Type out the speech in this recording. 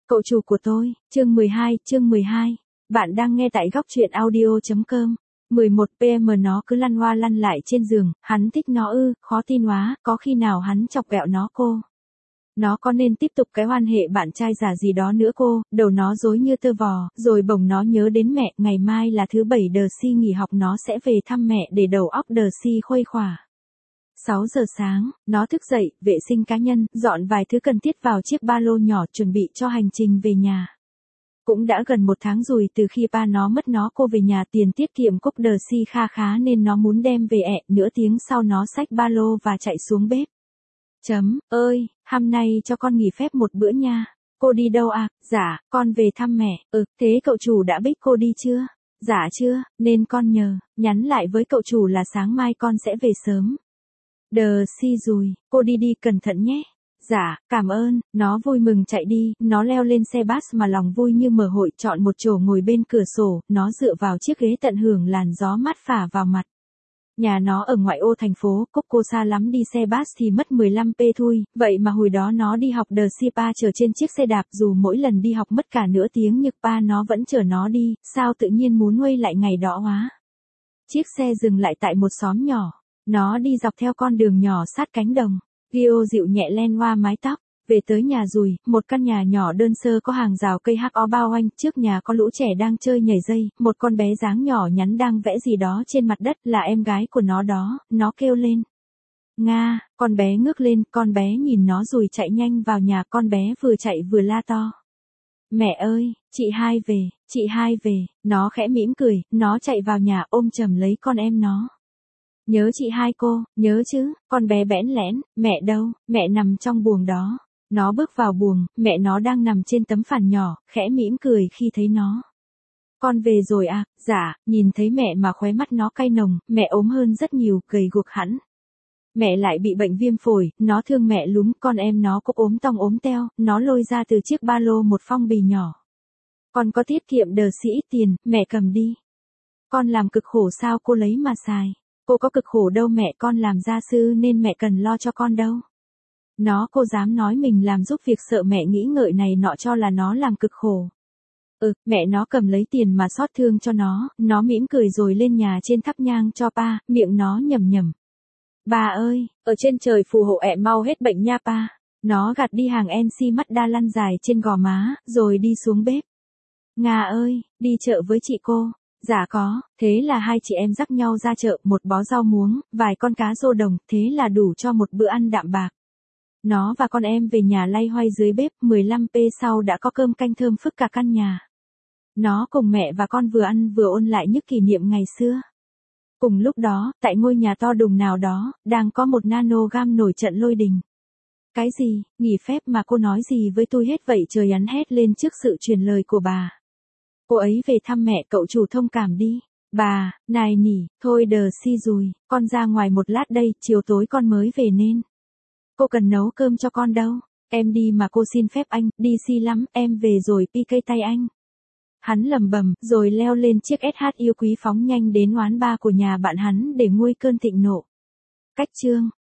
Cậu chủ của tôi, chương 12. Bạn đang nghe tại góc truyện audio.com. 11 PM nó cứ lăn qua lăn lại trên giường, hắn thích nó ư, khó tin quá, có khi nào hắn chọc ghẹo nó cô. Nó có nên tiếp tục cái quan hệ bạn trai giả gì đó nữa cô, đầu nó rối như tơ vò, rồi bỗng nó nhớ đến mẹ, ngày mai là thứ 7 Đờ-si nghỉ học nó sẽ về thăm mẹ để đầu óc Đờ-si khuây khỏa. 6 giờ sáng, nó thức dậy, vệ sinh cá nhân, dọn vài thứ cần thiết vào chiếc ba lô nhỏ chuẩn bị cho hành trình về nhà. Cũng đã gần 1 tháng rồi từ khi ba nó mất nó cô về nhà tiền tiết kiệm cúc Đờ-si kha khá nên nó muốn đem về nửa tiếng sau nó xách ba lô và chạy xuống bếp. Ơi, hôm nay cho con nghỉ phép một bữa nha. Cô đi đâu à? Dạ, con về thăm mẹ. Thế cậu chủ đã bích cô đi chưa? Dạ chưa, nên con nhắn lại với cậu chủ là sáng mai con sẽ về sớm. Đờ-si rồi, cô đi cẩn thận nhé. Dạ, cảm ơn, nó vui mừng chạy đi, nó leo lên xe bus mà lòng vui như mở hội, chọn một chỗ ngồi bên cửa sổ, nó dựa vào chiếc ghế tận hưởng làn gió mát phả vào mặt. Nhà nó ở ngoại ô thành phố, cô xa lắm đi xe bus thì mất 15 p thôi, vậy mà hồi đó nó đi học Đờ-si pa chở trên chiếc xe đạp dù mỗi lần đi học mất cả nửa tiếng nhưng pa nó vẫn chở nó đi, sao tự nhiên muốn quay lại ngày đó hóa. Chiếc xe dừng lại tại một xóm nhỏ. Nó đi dọc theo con đường nhỏ sát cánh đồng. Gio dịu nhẹ len qua mái tóc. Về tới nhà rồi, một căn nhà nhỏ đơn sơ có hàng rào cây hắc ó bao quanh. Trước nhà có lũ trẻ đang chơi nhảy dây. Một con bé dáng nhỏ nhắn đang vẽ gì đó trên mặt đất là em gái của nó đó. Nó kêu lên. Nga, con bé ngước lên, con bé nhìn nó rồi chạy nhanh vào nhà. Con bé vừa chạy vừa la to. Mẹ ơi, chị hai về. Nó khẽ mỉm cười, nó chạy vào nhà ôm chầm lấy con em nó. Nhớ chị hai cô, nhớ chứ, con bé bẽn lẽn, mẹ đâu, mẹ nằm trong buồng đó. Nó bước vào buồng, mẹ nó đang nằm trên tấm phản nhỏ, khẽ mỉm cười khi thấy nó. Con về rồi à, dạ, nhìn thấy mẹ mà khóe mắt nó cay nồng, mẹ ốm hơn rất nhiều, gầy guộc hẳn. Mẹ lại bị bệnh viêm phổi, nó thương mẹ lúm, con em nó cũng ốm tong ốm teo, nó lôi ra từ chiếc ba lô một phong bì nhỏ. Con có tiết kiệm Đờ-si ít tiền, mẹ cầm đi. Con làm cực khổ sao cô lấy mà xài. Cô có cực khổ đâu mẹ con làm gia sư nên mẹ cần lo cho con đâu. Cô dám nói mình làm giúp việc sợ mẹ nghĩ ngợi này nọ cho là nó làm cực khổ. Mẹ nó cầm lấy tiền mà xót thương cho nó mỉm cười rồi lên nhà trên thắp nhang cho pa, miệng nó nhầm nhầm. Bà ơi, ở trên trời phù hộ ẹ mau hết bệnh nha pa. Nó gạt đi hàng NC mắt đa lăn dài trên gò má, rồi đi xuống bếp. Nga ơi, đi chợ với chị cô. Dạ có, thế là hai chị em dắt nhau ra chợ, một bó rau muống, vài con cá rô đồng, thế là đủ cho một bữa ăn đạm bạc. Nó và con em về nhà loay hoay dưới bếp, 15 p sau đã có cơm canh thơm phức cả căn nhà. Nó cùng mẹ và con vừa ăn vừa ôn lại những kỷ niệm ngày xưa. Cùng lúc đó, tại ngôi nhà to đùng nào đó, đang có một nano gam nổi trận lôi đình. Cái gì, nghỉ phép mà cô nói gì với tôi hết vậy trời hắn hét lên trước sự truyền lời của bà. Cô ấy về thăm mẹ cậu chủ thông cảm đi. Bà, này nỉ, thôi Đờ-si rồi, con ra ngoài một lát đây, chiều tối con mới về nên. Cô cần nấu cơm cho con đâu. Em đi mà cô xin phép anh, đi si lắm, em về rồi PK tay anh. Hắn lầm bầm, rồi leo lên chiếc SH yêu quý phóng nhanh đến oán ba của nhà bạn hắn để nguôi cơn thịnh nộ. Cách chương